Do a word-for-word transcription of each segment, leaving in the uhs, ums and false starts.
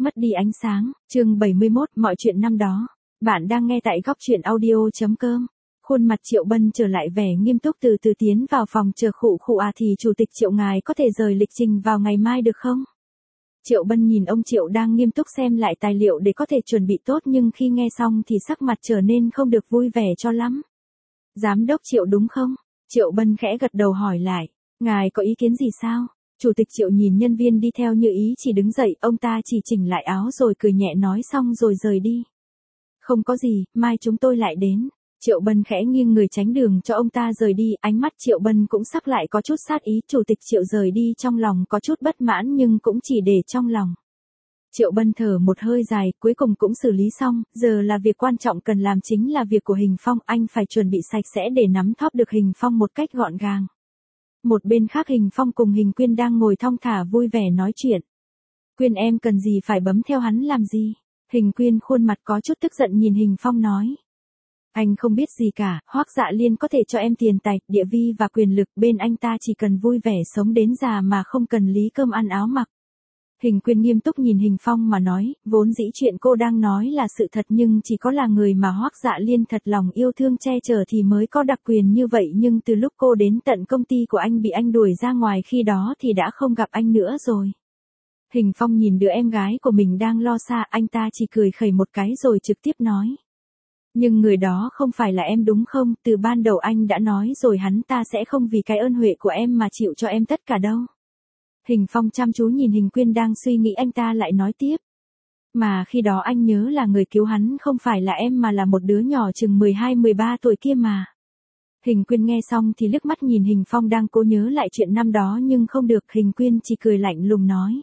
mất đi ánh sáng, chương bảy mươi mốt, mọi chuyện năm đó. Bạn đang nghe tại góc truyện audio.com. Khuôn mặt Triệu Bân trở lại vẻ nghiêm túc từ từ tiến vào phòng chờ khụ khụ à thì chủ tịch Triệu ngài có thể rời lịch trình vào ngày mai được không? Triệu Bân nhìn ông Triệu đang nghiêm túc xem lại tài liệu để có thể chuẩn bị tốt nhưng khi nghe xong thì sắc mặt trở nên không được vui vẻ cho lắm. Giám đốc Triệu đúng không? Triệu Bân khẽ gật đầu hỏi lại. Ngài có ý kiến gì sao? Chủ tịch Triệu nhìn nhân viên đi theo như ý chỉ đứng dậy, ông ta chỉ chỉnh lại áo rồi cười nhẹ nói xong rồi rời đi. Không có gì, mai chúng tôi lại đến. Triệu Bân khẽ nghiêng người tránh đường cho ông ta rời đi, ánh mắt Triệu Bân cũng sắc lại có chút sát ý, chủ tịch Triệu rời đi trong lòng có chút bất mãn nhưng cũng chỉ để trong lòng. Triệu Bân thở một hơi dài, cuối cùng cũng xử lý xong, giờ là việc quan trọng cần làm chính là việc của Hình Phong, anh phải chuẩn bị sạch sẽ để nắm thóp được Hình Phong một cách gọn gàng. Một bên khác Hình Phong cùng Hình Quyên đang ngồi thong thả vui vẻ nói chuyện. Quyên em cần gì phải bấm theo hắn làm gì? Hình Quyên khuôn mặt có chút tức giận nhìn Hình Phong nói. Anh không biết gì cả, Hoắc Dạ Liên có thể cho em tiền tài, địa vi và quyền lực, bên anh ta chỉ cần vui vẻ sống đến già mà không cần lý cơm ăn áo mặc. Hình Quyên nghiêm túc nhìn Hình Phong mà nói, vốn dĩ chuyện cô đang nói là sự thật nhưng chỉ có là người mà Hoắc Dạ Liên thật lòng yêu thương che chở thì mới có đặc quyền như vậy, nhưng từ lúc cô đến tận công ty của anh bị anh đuổi ra ngoài khi đó thì đã không gặp anh nữa rồi. Hình Phong nhìn đứa em gái của mình đang lo xa, anh ta chỉ cười khẩy một cái rồi trực tiếp nói. Nhưng người đó không phải là em đúng không, từ ban đầu anh đã nói rồi hắn ta sẽ không vì cái ơn huệ của em mà chịu cho em tất cả đâu. Hình Phong chăm chú nhìn Hình Quyên đang suy nghĩ, anh ta lại nói tiếp. Mà khi đó anh nhớ là người cứu hắn không phải là em mà là một đứa nhỏ chừng mười hai mười ba tuổi kia mà. Hình Quyên nghe xong thì liếc mắt nhìn Hình Phong đang cố nhớ lại chuyện năm đó nhưng không được, Hình Quyên chỉ cười lạnh lùng nói.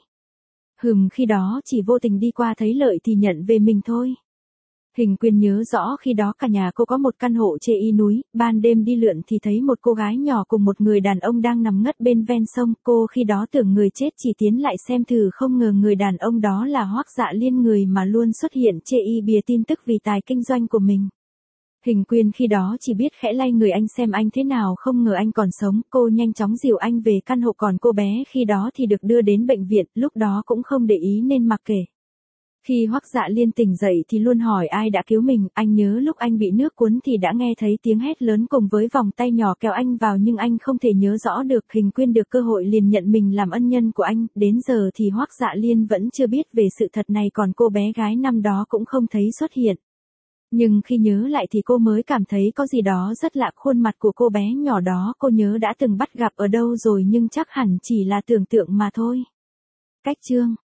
Hừm, khi đó chỉ vô tình đi qua thấy lợi thì nhận về mình thôi. Hình Quyên nhớ rõ khi đó cả nhà cô có một căn hộ trên y núi, ban đêm đi lượn thì thấy một cô gái nhỏ cùng một người đàn ông đang nằm ngất bên ven sông, cô khi đó tưởng người chết chỉ tiến lại xem thử, không ngờ người đàn ông đó là Hoắc Dạ Liên, người mà luôn xuất hiện trên y bìa tin tức vì tài kinh doanh của mình. Hình Quyên khi đó chỉ biết khẽ lay người anh xem anh thế nào, không ngờ anh còn sống, cô nhanh chóng dìu anh về căn hộ, còn cô bé khi đó thì được đưa đến bệnh viện, lúc đó cũng không để ý nên mặc kệ. Khi Hoắc Dạ Liên tỉnh dậy thì luôn hỏi ai đã cứu mình, anh nhớ lúc anh bị nước cuốn thì đã nghe thấy tiếng hét lớn cùng với vòng tay nhỏ kéo anh vào nhưng anh không thể nhớ rõ được. Hình Quyên được cơ hội liền nhận mình làm ân nhân của anh, đến giờ thì Hoắc Dạ Liên vẫn chưa biết về sự thật này, còn cô bé gái năm đó cũng không thấy xuất hiện. Nhưng khi nhớ lại thì cô mới cảm thấy có gì đó rất lạ, khuôn mặt của cô bé nhỏ đó cô nhớ đã từng bắt gặp ở đâu rồi nhưng chắc hẳn chỉ là tưởng tượng mà thôi. Cách chương